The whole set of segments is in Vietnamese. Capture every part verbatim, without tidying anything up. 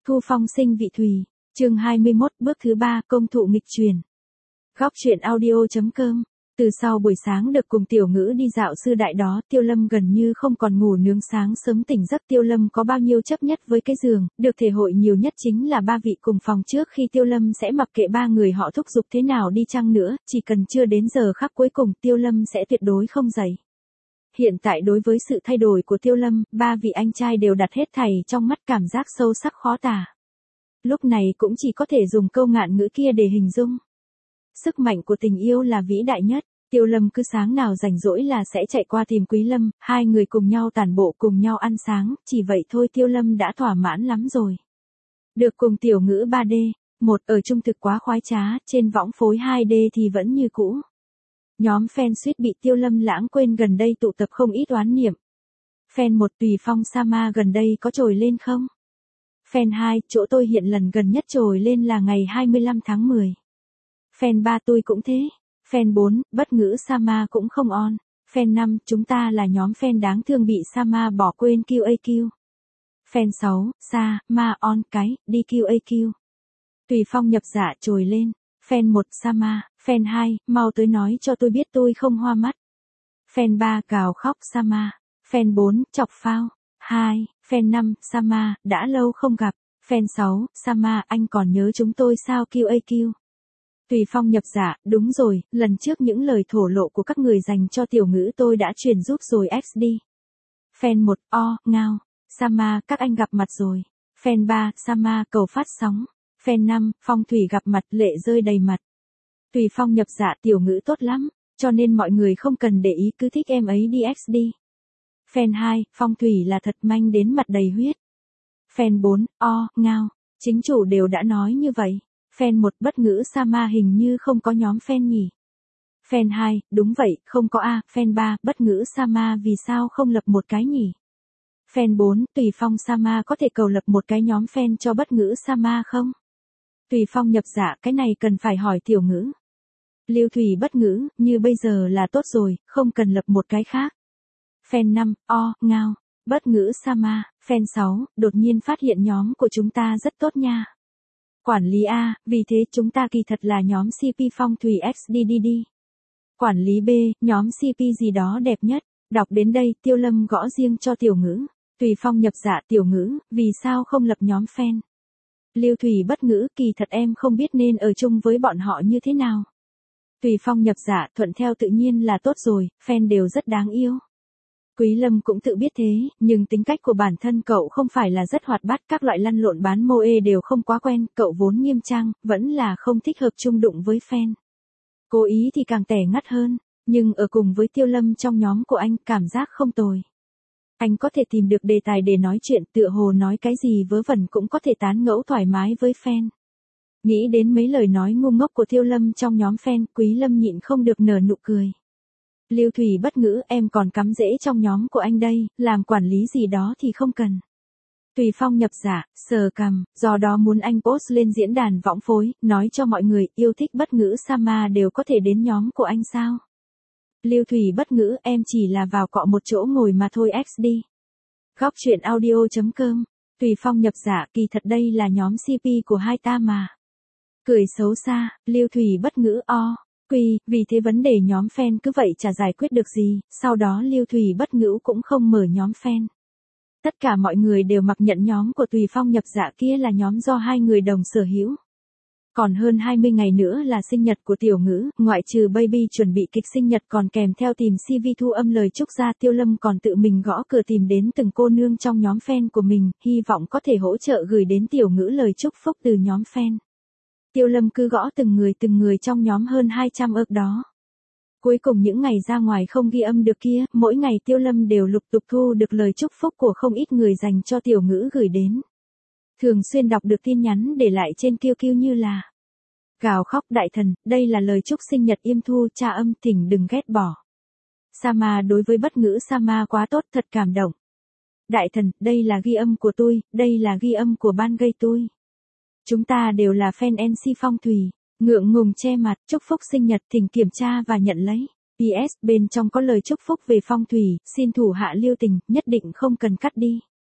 Thu phong sinh vị thùy, chương hai mươi mốt, bước thứ ba, công thụ nghịch truyền. Góc truyện audio chấm com. Từ sau buổi sáng được cùng Tiểu Ngữ đi dạo sư đại đó, Tiêu Lâm gần như không còn ngủ nướng sáng sớm tỉnh giấc. Tiêu Lâm có bao nhiêu chấp nhất với cái giường, được thể hội nhiều nhất chính là ba vị cùng phòng trước khi Tiêu Lâm sẽ mặc kệ ba người họ thúc giục thế nào đi chăng nữa, chỉ cần chưa đến giờ khắc cuối cùng Tiêu Lâm sẽ tuyệt đối không dậy. Hiện tại đối với sự thay đổi của Tiêu Lâm, ba vị anh trai đều đặt hết thảy trong mắt, cảm giác sâu sắc khó tả. Lúc này cũng chỉ có thể dùng câu ngạn ngữ kia để hình dung. Sức mạnh của tình yêu là vĩ đại nhất. Tiêu Lâm cứ sáng nào rảnh rỗi là sẽ chạy qua tìm Quý Lâm, hai người cùng nhau tản bộ cùng nhau ăn sáng, chỉ vậy thôi Tiêu Lâm đã thỏa mãn lắm rồi. Được cùng Tiểu Ngữ ba D, một ở trung thực quá khoái trá, trên võng phối hai D thì vẫn như cũ. Nhóm fan suýt bị Tiêu Lâm lãng quên, gần đây tụ tập không ít oán niệm. Fan một Tùy Phong Sama gần đây có trồi lên không? Fan hai, chỗ tôi hiện lần gần nhất trồi lên là ngày hai mươi lăm tháng mười. Fan ba, tôi cũng thế. Fan bốn, Bất Ngữ Sama cũng không on. Fan năm, chúng ta là nhóm fan đáng thương bị Sama bỏ quên Q A Q. Fan sáu, Sa, Ma on cái, đi Q A Q. Tùy Phong nhập dạ trồi lên. Fan một, Sama. Fan hai, mau tới nói cho tôi biết tôi không hoa mắt. Fan ba, gào khóc Sama. Fan bốn, chọc phao. hai, Fan năm, Sama, đã lâu không gặp. Fan sáu, Sama, anh còn nhớ chúng tôi sao Q A Q. Tùy Phong nhập dạ, đúng rồi, lần trước những lời thổ lộ của các người dành cho Tiểu Ngữ tôi đã truyền giúp rồi ích đi. Fan một, o, ngao. Sama, các anh gặp mặt rồi. Fan ba, Sama, cầu phát sóng. Fan năm, Phong Thủy gặp mặt, lệ rơi đầy mặt. Tùy Phong nhập dạ, Tiểu Ngữ tốt lắm, cho nên mọi người không cần để ý, cứ thích em ấy đi ích đi. Fan hai, Phong Thủy là thật manh đến mặt đầy huyết. Fan bốn, o, ngao. Chính chủ đều đã nói như vậy. Fan một, Bất Ngữ Sama hình như không có nhóm fan nhỉ. Fan hai, đúng vậy, không có a. Fan ba, Bất Ngữ Sama vì sao không lập một cái nhỉ? Fan bốn, Tùy Phong Sama có thể cầu lập một cái nhóm fan cho Bất Ngữ Sama không? Tùy Phong nhập dạ, cái này cần phải hỏi Tiểu Ngữ. Lưu Thủy Bất Ngữ, như bây giờ là tốt rồi, không cần lập một cái khác. Fan năm, o, ngao. Bất Ngữ Sama. Fan sáu, đột nhiên phát hiện nhóm của chúng ta rất tốt nha. Quản lý A, vì thế chúng ta kỳ thật là nhóm xê pê Phong Thủy X D D D. Quản lý B, nhóm xê pê gì đó đẹp nhất. Đọc đến đây, Tiêu Lâm gõ riêng cho Tiểu Ngữ. Tùy Phong nhập dạ, Tiểu Ngữ, vì sao không lập nhóm fan? Lưu Thủy Bất Ngữ, kỳ thật em không biết nên ở chung với bọn họ như thế nào. Tùy Phong nhập dạ, thuận theo tự nhiên là tốt rồi, fan đều rất đáng yêu. Quý Lâm cũng tự biết thế, nhưng tính cách của bản thân cậu không phải là rất hoạt bát, các loại lăn lộn bán mô ê đều không quá quen, cậu vốn nghiêm trang, vẫn là không thích hợp chung đụng với fan. Cố ý thì càng tẻ ngắt hơn, nhưng ở cùng với Tiêu Lâm trong nhóm của anh, cảm giác không tồi. Anh có thể tìm được đề tài để nói chuyện, tựa hồ nói cái gì vớ vẩn cũng có thể tán ngẫu thoải mái với fan. Nghĩ đến mấy lời nói ngu ngốc của Tiêu Lâm trong nhóm fan, Quý Lâm nhịn không được nở nụ cười. Lưu Thủy Bất Ngữ, em còn cắm rễ trong nhóm của anh đây, làm quản lý gì đó thì không cần. Tùy Phong nhập dạ, sờ cằm, do đó muốn anh post lên diễn đàn võng phối, nói cho mọi người yêu thích Bất Ngữ Sama đều có thể đến nhóm của anh sao. Lưu Thủy Bất Ngữ, em chỉ là vào cọ một chỗ ngồi mà thôi ích đi. Góc truyện audio chấm com. Tùy Phong nhập dạ, kỳ thật đây là nhóm xê pê của hai ta mà. Cười xấu xa, Lưu Thủy Bất Ngữ o. Quy, vì thế vấn đề nhóm fan cứ vậy chả giải quyết được gì, sau đó Lưu Thủy Bất Ngữ cũng không mở nhóm fan. Tất cả mọi người đều mặc nhận nhóm của Tùy Phong nhập dạ kia là nhóm do hai người đồng sở hữu. Còn hơn hai mươi ngày nữa là sinh nhật của Tiểu Ngữ, ngoại trừ baby chuẩn bị kịch sinh nhật còn kèm theo tìm xê vê thu âm lời chúc ra, Tiêu Lâm còn tự mình gõ cửa tìm đến từng cô nương trong nhóm fan của mình, hy vọng có thể hỗ trợ gửi đến Tiểu Ngữ lời chúc phúc từ nhóm fan. Tiêu Lâm cứ gõ từng người từng người trong nhóm hơn hai trăm ức đó. Cuối cùng những ngày ra ngoài không ghi âm được kia, mỗi ngày Tiêu Lâm đều lục tục thu được lời chúc phúc của không ít người dành cho Tiểu Ngữ gửi đến. Thường xuyên đọc được tin nhắn để lại trên Q Q như là: gào khóc đại thần, đây là lời chúc sinh nhật Yêm Thu, cha âm thỉnh đừng ghét bỏ. Sama đối với Bất Ngữ Sama quá tốt, thật cảm động. Đại thần, đây là ghi âm của tôi, đây là ghi âm của ban gây tôi. Chúng ta đều là fan en xê Phong Thủy, ngượng ngùng che mặt, chúc phúc sinh nhật thỉnh kiểm tra và nhận lấy. pê ét, bên trong có lời chúc phúc về phong thủy, xin thủ hạ lưu tình, nhất định không cần cắt đi.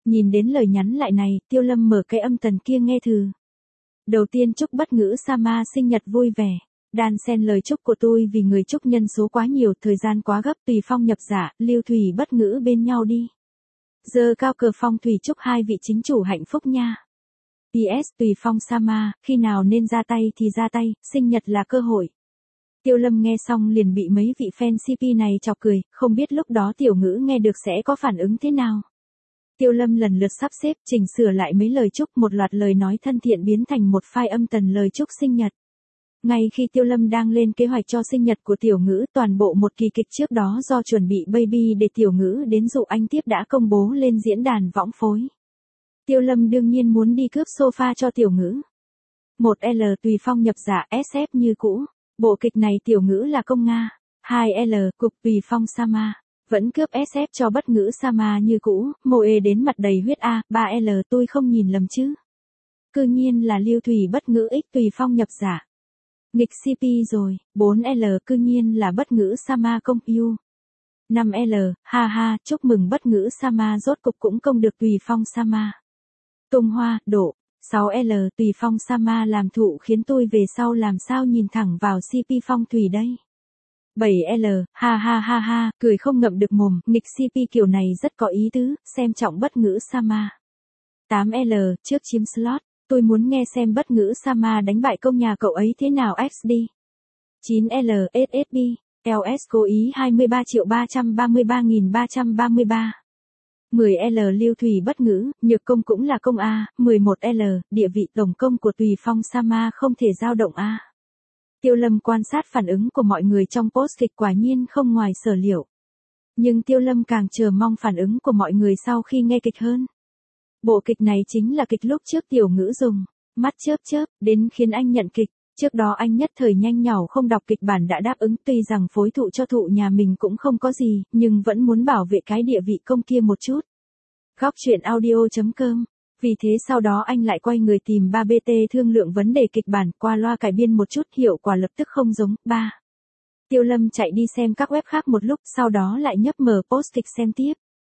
Nhìn đến lời nhắn lại này, Tiêu Lâm mở cái âm tần kia nghe thử. Đầu tiên chúc Bất Ngữ Sama sinh nhật vui vẻ. Đan xen lời chúc của tôi vì người chúc nhân số quá nhiều, thời gian quá gấp, Tùy Phong nhập dạ, Lưu Thủy Bất Ngữ bên nhau đi. Giơ cao cờ phong thủy chúc hai vị chính chủ hạnh phúc nha. pê ét Tùy Phong Sama, khi nào nên ra tay thì ra tay, sinh nhật là cơ hội. Tiêu Lâm nghe xong liền bị mấy vị fan xê pê này chọc cười, không biết lúc đó Tiểu Ngữ nghe được sẽ có phản ứng thế nào. Tiêu Lâm lần lượt sắp xếp, chỉnh sửa lại mấy lời chúc, một loạt lời nói thân thiện biến thành một file âm tần lời chúc sinh nhật. Ngay khi Tiêu Lâm đang lên kế hoạch cho sinh nhật của Tiểu Ngữ, toàn bộ một kỳ kịch trước đó do chuẩn bị baby để Tiểu Ngữ đến dụ anh tiếp đã công bố lên diễn đàn võng phối. Tiêu Lâm đương nhiên muốn đi cướp sofa cho Tiểu Ngữ. một L Tùy Phong nhập dạ ét ép như cũ. Bộ kịch này Tiểu Ngữ là công Nga. hai L Cục Tùy Phong Sama. Vẫn cướp ét ép cho Bất Ngữ Sama như cũ, Moe đến mặt đầy huyết A. ba L Tôi không nhìn lầm chứ. Cư nhiên là Lưu Thủy Bất Ngữ x Tùy Phong nhập dạ. Nghịch xê pê rồi. bốn L Cư nhiên là Bất Ngữ Sama công yêu. năm L Ha ha, chúc mừng Bất Ngữ Sama rốt cục cũng công được Tùy Phong Sama. Tung hoa, độ. sáu L Tùy Phong Sama làm thụ khiến tôi về sau làm sao nhìn thẳng vào xê pê phong thủy đây. bảy L Ha ha ha ha, cười không ngậm được mồm, nghịch xê pê kiểu này rất có ý tứ, xem trọng Bất Ngữ Sama. tám L Trước chiếm slot, tôi muốn nghe xem Bất Ngữ Sama đánh bại công nhà cậu ấy thế nào ích đi. chín L ét ét bê, lờ ét cố ý hai mươi ba triệu ba trăm ba mươi ba nghìn ba trăm ba mươi ba. mười L Lưu Thủy Bất Ngữ, nhược công cũng là công A. mười một L Địa vị tổng công của Tùy Phong Sama không thể dao động A. Tiêu Lâm quan sát phản ứng của mọi người trong post kịch quả nhiên không ngoài sở liệu. Nhưng Tiêu Lâm càng chờ mong phản ứng của mọi người sau khi nghe kịch hơn. Bộ kịch này chính là kịch lúc trước Tiểu Ngữ dùng mắt chớp chớp đến khiến anh nhận kịch. Trước đó anh nhất thời nhanh nhảu không đọc kịch bản đã đáp ứng, tuy rằng phối thụ cho thụ nhà mình cũng không có gì, nhưng vẫn muốn bảo vệ cái địa vị công kia một chút. Góc truyện audio chấm com. Vì thế sau đó anh lại quay người tìm ba bê tê thương lượng vấn đề kịch bản, qua loa cải biên một chút, hiệu quả lập tức không giống. ba Tiêu Lâm chạy đi xem các web khác một lúc, sau đó lại nhấp mở post kịch xem tiếp.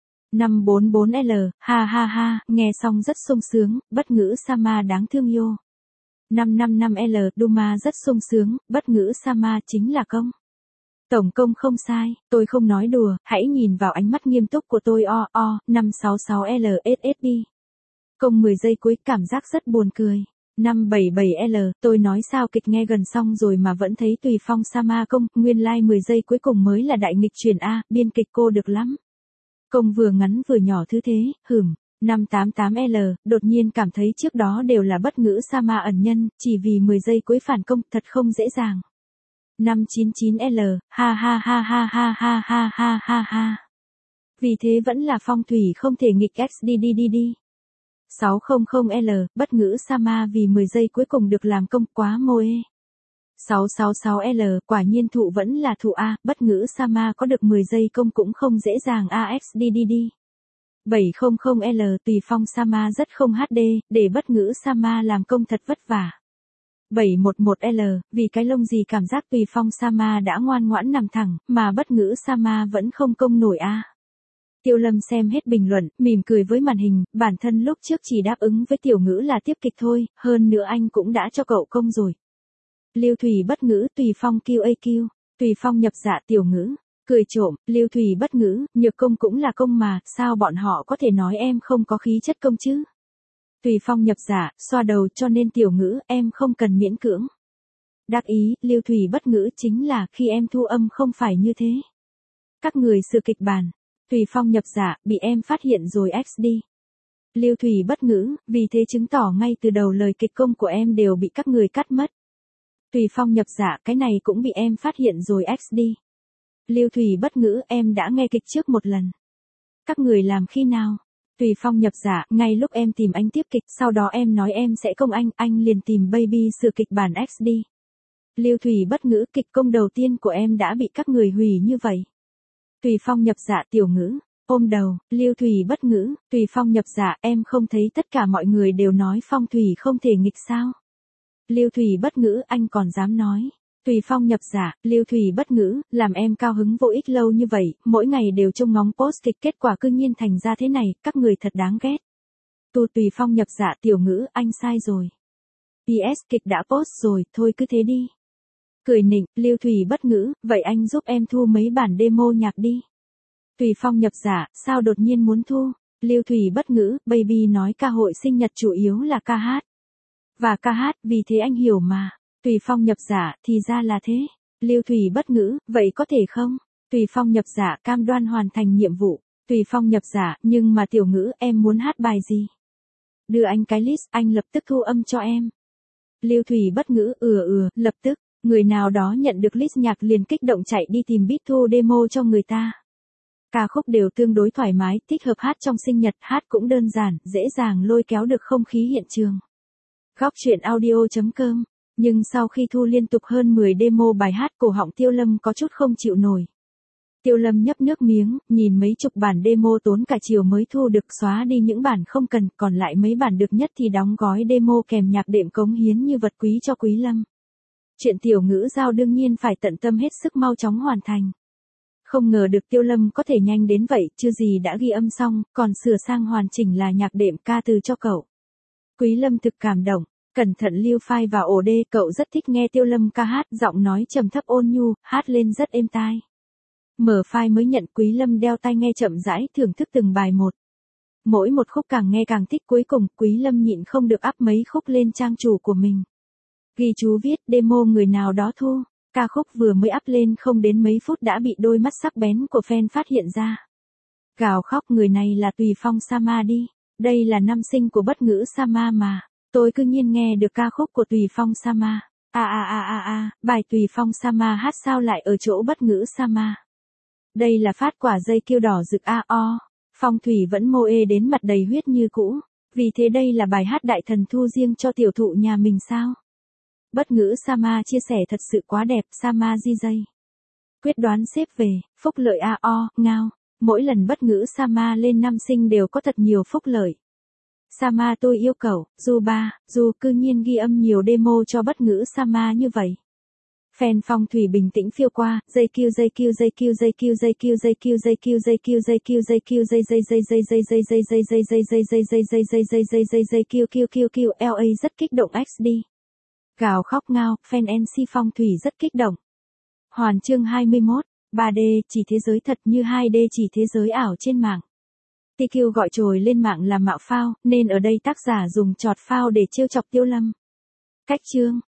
năm bốn bốn L Ha ha ha, nghe xong rất sung sướng, Bất Ngữ Sama đáng thương yêu. năm năm năm L Duma rất sung sướng, Bất Ngữ Sama chính là công. Tổng công không sai, tôi không nói đùa, hãy nhìn vào ánh mắt nghiêm túc của tôi. O o năm sáu sáu L ét ét bê. Công mười giây cuối, cảm giác rất buồn cười. năm bảy bảy L Tôi nói sao kịch nghe gần xong rồi mà vẫn thấy Tùy Phong Sama công, nguyên lai like mười giây cuối cùng mới là đại nghịch chuyển A, biên kịch cô được lắm. Công vừa ngắn vừa nhỏ thứ thế, hửm. năm tám tám L Đột nhiên cảm thấy trước đó đều là Bất Ngữ Sama ẩn nhân, chỉ vì mười giây cuối phản công, thật không dễ dàng. năm chín chín L Ha ha ha ha ha ha ha ha ha ha. Vì thế vẫn là phong thủy không thể nghịch x đi đi đi đi. sáu trăm L Bất Ngữ Sama vì mười giây cuối cùng được làm công, quá Moe. sáu sáu sáu L Quả nhiên thụ vẫn là thụ A, Bất Ngữ Sama có được mười giây công cũng không dễ dàng A x đi đi đi. bảy trăm L Tùy Phong Sama rất không hát đê, để Bất Ngữ Sama làm công thật vất vả. bảy một một L Vì cái lông gì cảm giác Tùy Phong Sama đã ngoan ngoãn nằm thẳng, mà Bất Ngữ Sama vẫn không công nổi A. Tiêu Lâm xem hết bình luận, mỉm cười với màn hình, bản thân lúc trước chỉ đáp ứng với Tiểu Ngữ là tiếp kịch thôi, hơn nữa anh cũng đã cho cậu công rồi. Lưu Thủy Bất Ngữ Tùy Phong quy a quy, Tùy Phong nhập dạ Tiểu Ngữ. Cười trộm, Lưu Thủy Bất Ngữ, nhược công cũng là công mà, sao bọn họ có thể nói em không có khí chất công chứ? Tùy Phong nhập dạ, xoa đầu, cho nên Tiểu Ngữ, em không cần miễn cưỡng. Đắc ý, Lưu Thủy Bất Ngữ chính là, khi em thu âm không phải như thế. Các người sửa kịch bản. Tùy Phong nhập dạ, bị em phát hiện rồi x đi. Lưu Thủy Bất Ngữ, vì thế chứng tỏ ngay từ đầu lời kịch công của em đều bị các người cắt mất. Tùy Phong nhập dạ, cái này cũng bị em phát hiện rồi x đi. Lưu Thủy Bất Ngữ, em đã nghe kịch trước một lần. Các người làm khi nào? Tùy Phong nhập dạ, ngay lúc em tìm anh tiếp kịch, sau đó em nói em sẽ công anh, anh liền tìm baby sửa kịch bản x đi. Lưu Thủy Bất Ngữ, kịch công đầu tiên của em đã bị các người hủy như vậy. Tùy Phong nhập dạ Tiểu Ngữ, ôm đầu, Lưu Thủy Bất Ngữ, Tùy Phong nhập dạ, em không thấy tất cả mọi người đều nói phong thủy không thể nghịch sao? Lưu Thủy Bất Ngữ, anh còn dám nói. Tùy Phong nhập giả, Lưu Thủy bất ngữ, làm em cao hứng vô ích lâu như vậy, mỗi ngày đều trông ngóng post kịch kết quả cư nhiên thành ra thế này, các người thật đáng ghét. Tu Tùy Phong nhập giả tiểu ngữ, anh sai rồi. pê ét kịch đã post rồi, thôi cứ thế đi. Cười nịnh, Lưu Thủy bất ngữ, vậy anh giúp em thu mấy bản demo nhạc đi. Tùy Phong nhập giả, sao đột nhiên muốn thu? Lưu Thủy bất ngữ, baby nói ca hội sinh nhật chủ yếu là ca hát. Và ca hát, vì thế anh hiểu mà. Tùy Phong nhập giả, thì ra là thế. Lưu Thủy bất ngữ, vậy có thể không? Tùy Phong nhập giả, cam đoan hoàn thành nhiệm vụ. Tùy Phong nhập giả, nhưng mà tiểu ngữ, em muốn hát bài gì? Đưa anh cái list, anh lập tức thu âm cho em. Lưu Thủy bất ngữ, ừa ừa, lập tức. Người nào đó nhận được list nhạc liền kích động chạy đi tìm beat thu demo cho người ta. Ca khúc đều tương đối thoải mái, thích hợp hát trong sinh nhật, hát cũng đơn giản, dễ dàng lôi kéo được không khí hiện trường. Góc truyện audio chấm com. Nhưng sau khi thu liên tục hơn mười demo bài hát, cổ họng Tiêu Lâm có chút không chịu nổi. Tiêu Lâm nhấp nước miếng, nhìn mấy chục bản demo tốn cả chiều mới thu được, xóa đi những bản không cần, còn lại mấy bản được nhất thì đóng gói demo kèm nhạc đệm cống hiến như vật quý cho Quý Lâm. Chuyện tiểu ngữ giao đương nhiên phải tận tâm hết sức mau chóng hoàn thành. Không ngờ được Tiêu Lâm có thể nhanh đến vậy, chưa gì đã ghi âm xong, còn sửa sang hoàn chỉnh là nhạc đệm ca từ cho cậu. Quý Lâm thực cảm động, cẩn thận lưu file vào ổ đê, cậu rất thích nghe Tiêu Lâm ca hát, giọng nói trầm thấp ôn nhu, hát lên rất êm tai. Mở file mới nhận, Quý Lâm đeo tai nghe chậm rãi thưởng thức từng bài một. Mỗi một khúc càng nghe càng thích, cuối cùng Quý Lâm nhịn không được up mấy khúc lên trang chủ của mình. Ghi chú viết demo người nào đó thu. Ca khúc vừa mới up lên không đến mấy phút đã bị đôi mắt sắc bén của fan phát hiện ra. Gào khóc, người này là Tùy Phong Sama đi. Đây là năm sinh của bất ngữ Sama mà. Tôi cư nhiên nghe được ca khúc của Tùy Phong Sama. A a a a a, bài Tùy Phong Sama hát sao lại ở chỗ bất ngữ Sama. Đây là phát quả dây kêu đỏ rực a o. Phong thủy vẫn mô ê đến mặt đầy huyết như cũ. Vì thế đây là bài hát đại thần thu riêng cho tiểu thụ nhà mình sao? Bất ngữ Sama chia sẻ thật sự quá đẹp, Sama di jay. Quyết đoán xếp về, phúc lợi a o, ngao. Mỗi lần bất ngữ Sama lên năm sinh đều có thật nhiều phúc lợi. Sama tôi yêu cậu, dù ba, dù cư nhiên ghi âm nhiều demo cho bất ngữ Sama như vậy. Fan phong thủy bình tĩnh phiêu qua, dây kêu dây kêu dây kêu dây kêu dây kêu dây kêu dây kêu dây kêu dây kêu dây kêu dây dây dây dây dây dây dây dây dây dây dây dây dây dây dây dây dây dây kêu kêu kêu kêu la rất kích động ích đi. Gào khóc ngao, fan en xê phong thủy rất kích động. Hoàn chương hai mươi mốt, ba D chỉ thế giới thật như hai D chỉ thế giới ảo trên mạng. tê quy gọi trồi lên mạng là mạo phao, nên ở đây tác giả dùng chọt phao để trêu chọc Tiêu Lâm. Cách chương,